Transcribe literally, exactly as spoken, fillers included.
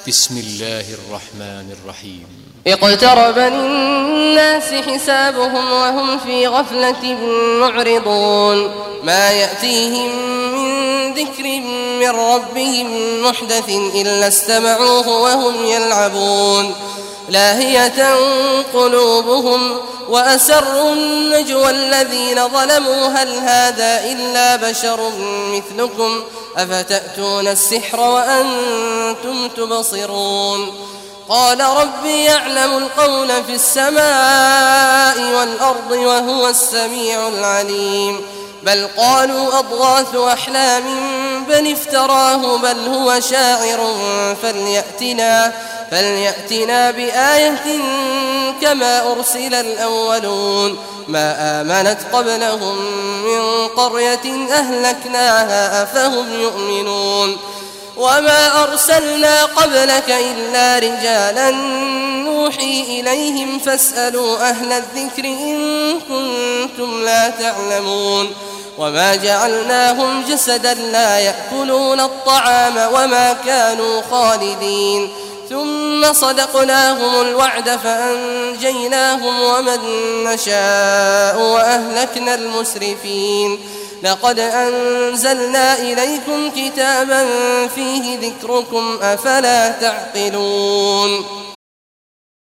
بسم الله الرحمن الرحيم. اقترب للناس حسابهم وهم في غفلة معرضون ما يأتيهم من ذكر من ربهم محدث إلا استمعوه وهم يلعبون لاهية قلوبهم وأسروا النجوى الذين ظلموا هل هذا إلا بشر مثلكم أفتأتون السحر وأنتم تبصرون قال ربي يعلم القول في السماء والأرض وهو السميع العليم بل قالوا أضغاث أحلام بل افتراه بل هو شاعر فليأتنا, فليأتنا بآية كما أرسل الأولون ما آمنت قبلهم من قرية أهلكناها أفهم يؤمنون وما أرسلنا قبلك إلا رجالا نوحي إليهم فاسألوا أهل الذكر إن كنتم لا تعلمون وما جعلناهم جسدا لا يأكلون الطعام وما كانوا خالدين ثم صدقناهم الوعد فأنجيناهم ومن نشاء وأهلكنا المسرفين لقد أنزلنا إليكم كتابا فيه ذكركم أفلا تعقلون